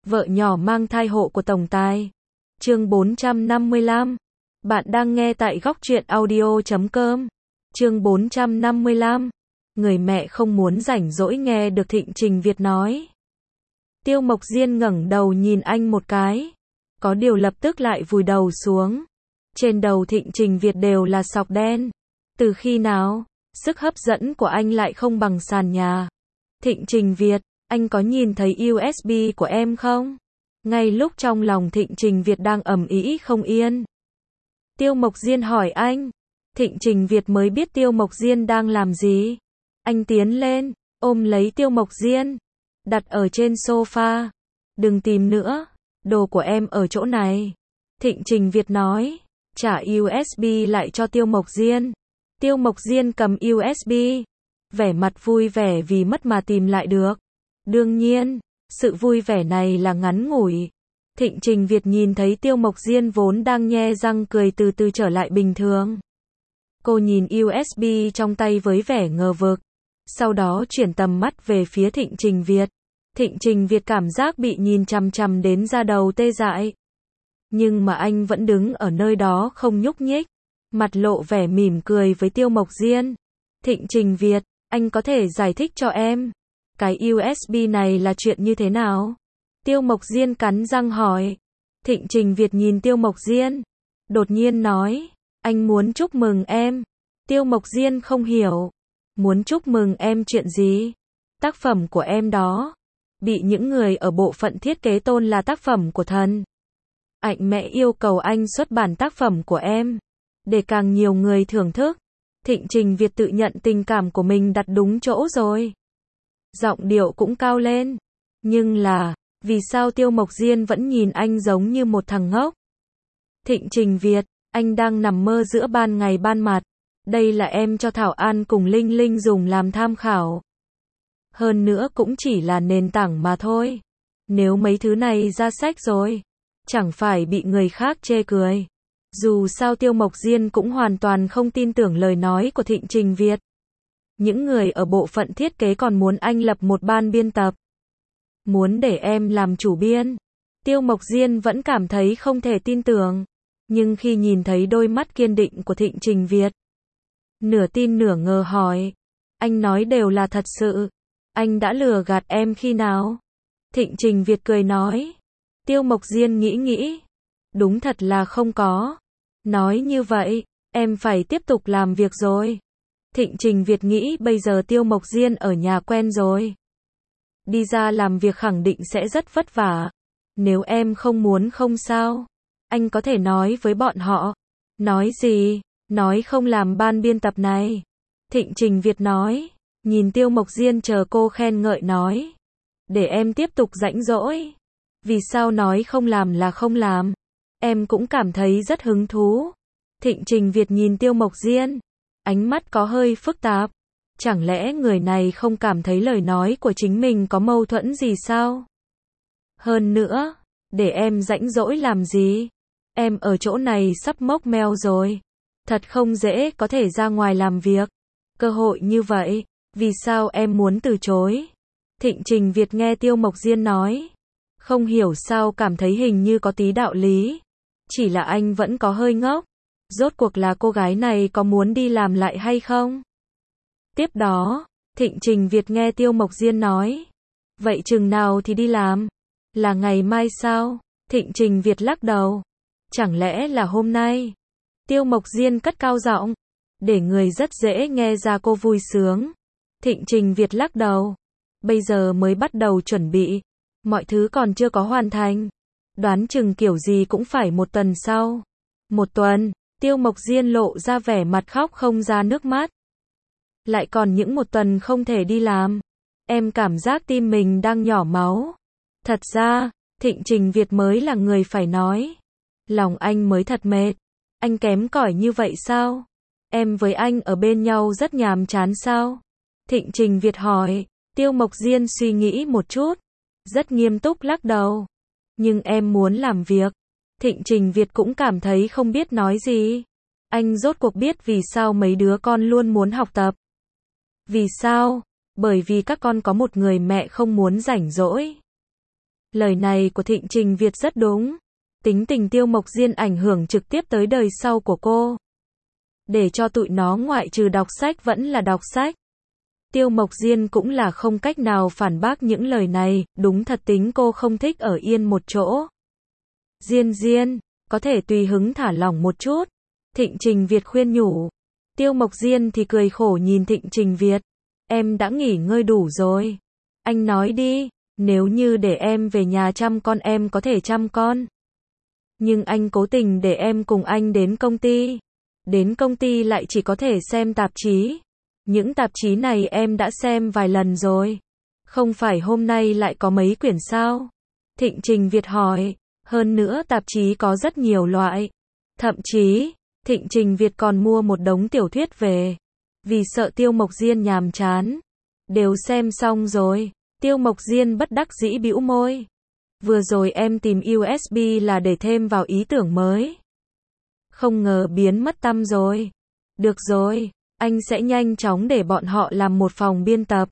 Vợ nhỏ mang thai hộ của tổng tài. Chương 455. Bạn đang nghe tại góc truyện audio.com. Chương 455. Người mẹ không muốn rảnh rỗi nghe được Thịnh Trình Việt nói. Tiêu Mộc Diên ngẩng đầu nhìn anh một cái. Có điều lập tức lại vùi đầu xuống. Trên đầu Thịnh Trình Việt đều là sọc đen. Từ khi nào, sức hấp dẫn của anh lại không bằng sàn nhà. Thịnh Trình Việt, anh có nhìn thấy USB của em không? Ngay lúc trong lòng Thịnh Trình Việt đang ầm ĩ không yên. Tiêu Mộc Diên hỏi anh. Thịnh Trình Việt mới biết Tiêu Mộc Diên đang làm gì. Anh tiến lên, ôm lấy Tiêu Mộc Diên, đặt ở trên sofa. Đừng tìm nữa, đồ của em ở chỗ này. Thịnh Trình Việt nói, trả USB lại cho Tiêu Mộc Diên. Tiêu Mộc Diên cầm USB, vẻ mặt vui vẻ vì mất mà tìm lại được. Đương nhiên, sự vui vẻ này là ngắn ngủi. Thịnh Trình Việt nhìn thấy Tiêu Mộc Diên vốn đang nhe răng cười từ từ trở lại bình thường. Cô nhìn USB trong tay với vẻ ngờ vực. Sau đó chuyển tầm mắt về phía Thịnh Trình Việt. Thịnh Trình Việt cảm giác bị nhìn chằm chằm đến da đầu tê dại. Nhưng mà anh vẫn đứng ở nơi đó không nhúc nhích. Mặt lộ vẻ mỉm cười với Tiêu Mộc Diên. Thịnh Trình Việt, anh có thể giải thích cho em. Cái USB này là chuyện như thế nào? Tiêu Mộc Diên cắn răng hỏi. Thịnh Trình Việt nhìn Tiêu Mộc Diên. Đột nhiên nói, anh muốn chúc mừng em. Tiêu Mộc Diên không hiểu. Muốn chúc mừng em chuyện gì? Tác phẩm của em đó. Bị những người ở bộ phận thiết kế tôn là tác phẩm của thần. Anh mẹ yêu cầu anh xuất bản tác phẩm của em. Để càng nhiều người thưởng thức. Thịnh Trình Việt tự nhận tình cảm của mình đặt đúng chỗ rồi. Giọng điệu cũng cao lên. Nhưng là, vì sao Tiêu Mộc Diên vẫn nhìn anh giống như một thằng ngốc? Thịnh Trình Việt, anh đang nằm mơ giữa ban ngày ban mặt. Đây là em cho Thảo An cùng Linh Linh dùng làm tham khảo. Hơn nữa cũng chỉ là nền tảng mà thôi. Nếu mấy thứ này ra sách rồi, chẳng phải bị người khác chê cười. Dù sao Tiêu Mộc Diên cũng hoàn toàn không tin tưởng lời nói của Thịnh Trình Việt. Những người ở bộ phận thiết kế còn muốn anh lập một ban biên tập. Muốn để em làm chủ biên. Tiêu Mộc Diên vẫn cảm thấy không thể tin tưởng. Nhưng khi nhìn thấy đôi mắt kiên định của Thịnh Trình Việt, nửa tin nửa ngờ hỏi. Anh nói đều là thật sự. Anh đã lừa gạt em khi nào? Thịnh Trình Việt cười nói. Tiêu Mộc Diên nghĩ. Đúng thật là không có. Nói như vậy, em phải tiếp tục làm việc rồi. Thịnh Trình Việt nghĩ bây giờ Tiêu Mộc Diên ở nhà quen rồi. Đi ra làm việc khẳng định sẽ rất vất vả. Nếu em không muốn không sao. Anh có thể nói với bọn họ. Nói gì? Nói không làm ban biên tập này. Thịnh Trình Việt nói. Nhìn Tiêu Mộc Diên chờ cô khen ngợi nói. Để em tiếp tục rãnh rỗi. Vì sao nói không làm là không làm? Em cũng cảm thấy rất hứng thú. Thịnh Trình Việt nhìn Tiêu Mộc Diên. Ánh mắt có hơi phức tạp. Chẳng lẽ người này không cảm thấy lời nói của chính mình có mâu thuẫn gì sao? Hơn nữa, để em rãnh rỗi làm gì? Em ở chỗ này sắp mốc meo rồi. Thật không dễ có thể ra ngoài làm việc. Cơ hội như vậy, vì sao em muốn từ chối? Thịnh Trình Việt nghe Tiêu Mộc Diên nói. Không hiểu sao cảm thấy hình như có tí đạo lý. Chỉ là anh vẫn có hơi ngốc. Rốt cuộc là cô gái này có muốn đi làm lại hay không? Tiếp đó, Thịnh Trình Việt nghe Tiêu Mộc Diên nói. Vậy chừng nào thì đi làm? Là ngày mai sao? Thịnh Trình Việt lắc đầu. Chẳng lẽ là hôm nay? Tiêu Mộc Diên cất cao giọng. Để người rất dễ nghe ra cô vui sướng. Thịnh Trình Việt lắc đầu. Bây giờ mới bắt đầu chuẩn bị. Mọi thứ còn chưa có hoàn thành. Đoán chừng kiểu gì cũng phải một tuần sau. Một tuần, Tiêu Mộc Diên lộ ra vẻ mặt khóc không ra nước mắt. Lại còn những một tuần không thể đi làm. Em cảm giác tim mình đang nhỏ máu. Thật ra, Thịnh Trình Việt mới là người phải nói. Lòng anh mới thật mệt. Anh kém cỏi như vậy sao? Em với anh ở bên nhau rất nhàm chán sao? Thịnh Trình Việt hỏi. Tiêu Mộc Diên suy nghĩ một chút. Rất nghiêm túc lắc đầu. Nhưng em muốn làm việc. Thịnh Trình Việt cũng cảm thấy không biết nói gì. Anh rốt cuộc biết vì sao mấy đứa con luôn muốn học tập. Vì sao? Bởi vì các con có một người mẹ không muốn rảnh rỗi. Lời này của Thịnh Trình Việt rất đúng. Tính tình Tiêu Mộc Diên ảnh hưởng trực tiếp tới đời sau của cô. Để cho tụi nó ngoại trừ đọc sách vẫn là đọc sách. Tiêu Mộc Diên cũng là không cách nào phản bác những lời này, đúng thật tính cô không thích ở yên một chỗ. Diên Diên, có thể tùy hứng thả lỏng một chút. Thịnh Trình Việt khuyên nhủ. Tiêu Mộc Diên thì cười khổ nhìn Thịnh Trình Việt. Em đã nghỉ ngơi đủ rồi. Anh nói đi, nếu như để em về nhà chăm con em có thể chăm con. Nhưng anh cố tình để em cùng anh đến công ty. Đến công ty lại chỉ có thể xem tạp chí. Những tạp chí này em đã xem vài lần rồi. Không phải hôm nay lại có mấy quyển sao? Thịnh Trình Việt hỏi. Hơn nữa tạp chí có rất nhiều loại. Thậm chí, Thịnh Trình Việt còn mua một đống tiểu thuyết về. Vì sợ Tiêu Mộc Diên nhàm chán. Đều xem xong rồi. Tiêu Mộc Diên bất đắc dĩ bĩu môi. Vừa rồi em tìm USB là để thêm vào ý tưởng mới. Không ngờ biến mất tăm rồi. Được rồi, anh sẽ nhanh chóng để bọn họ làm một phòng biên tập.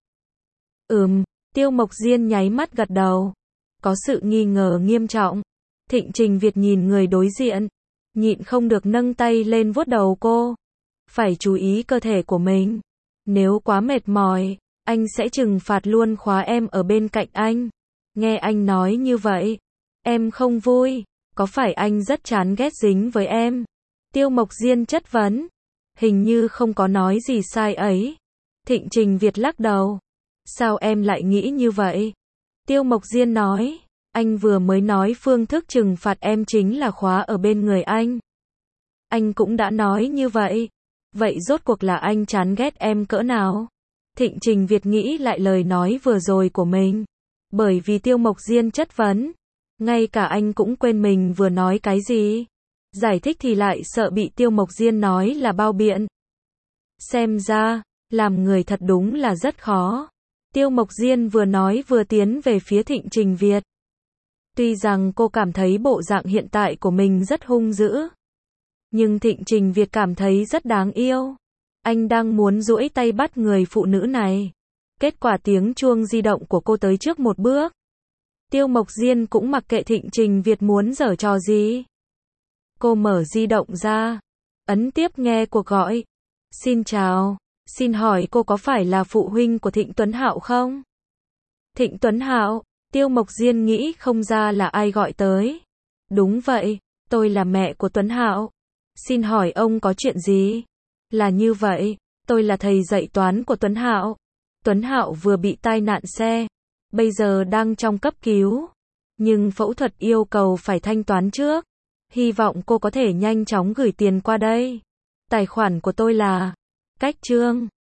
Tiêu Mộc Diên nháy mắt gật đầu. Có sự nghi ngờ nghiêm trọng. Thịnh Trình Việt nhìn người đối diện. Nhịn không được nâng tay lên vuốt đầu cô. Phải chú ý cơ thể của mình. Nếu quá mệt mỏi, anh sẽ trừng phạt luôn khóa em ở bên cạnh anh. Nghe anh nói như vậy, em không vui. Có phải anh rất chán ghét dính với em? Tiêu Mộc Diên chất vấn. Hình như không có nói gì sai ấy. Thịnh Trình Việt lắc đầu. Sao em lại nghĩ như vậy? Tiêu Mộc Diên nói. Anh vừa mới nói phương thức trừng phạt em chính là khóa ở bên người anh. Anh cũng đã nói như vậy. Vậy rốt cuộc là anh chán ghét em cỡ nào? Thịnh Trình Việt nghĩ lại lời nói vừa rồi của mình. Bởi vì Tiêu Mộc Diên chất vấn. Ngay cả anh cũng quên mình vừa nói cái gì. Giải thích thì lại sợ bị Tiêu Mộc Diên nói là bao biện. Xem ra, làm người thật đúng là rất khó. Tiêu Mộc Diên vừa nói vừa tiến về phía Thịnh Trình Việt. Tuy rằng cô cảm thấy bộ dạng hiện tại của mình rất hung dữ. Nhưng Thịnh Trình Việt cảm thấy rất đáng yêu. Anh đang muốn duỗi tay bắt người phụ nữ này. Kết quả tiếng chuông di động của cô tới trước một bước. Tiêu Mộc Diên cũng mặc kệ Thịnh Trình Việt muốn giở trò gì. Cô mở di động ra. Ấn tiếp nghe cuộc gọi. Xin chào. Xin hỏi cô có phải là phụ huynh của Thịnh Tuấn Hạo không? Thịnh Tuấn Hạo. Tiêu Mộc Diên nghĩ không ra là ai gọi tới. Đúng vậy, tôi là mẹ của Tuấn Hạo. Xin hỏi ông có chuyện gì? Là như vậy, tôi là thầy dạy toán của Tuấn Hạo. Tuấn Hạo vừa bị tai nạn xe, bây giờ đang trong cấp cứu. Nhưng phẫu thuật yêu cầu phải thanh toán trước. Hy vọng cô có thể nhanh chóng gửi tiền qua đây. Tài khoản của tôi là Cách Trương.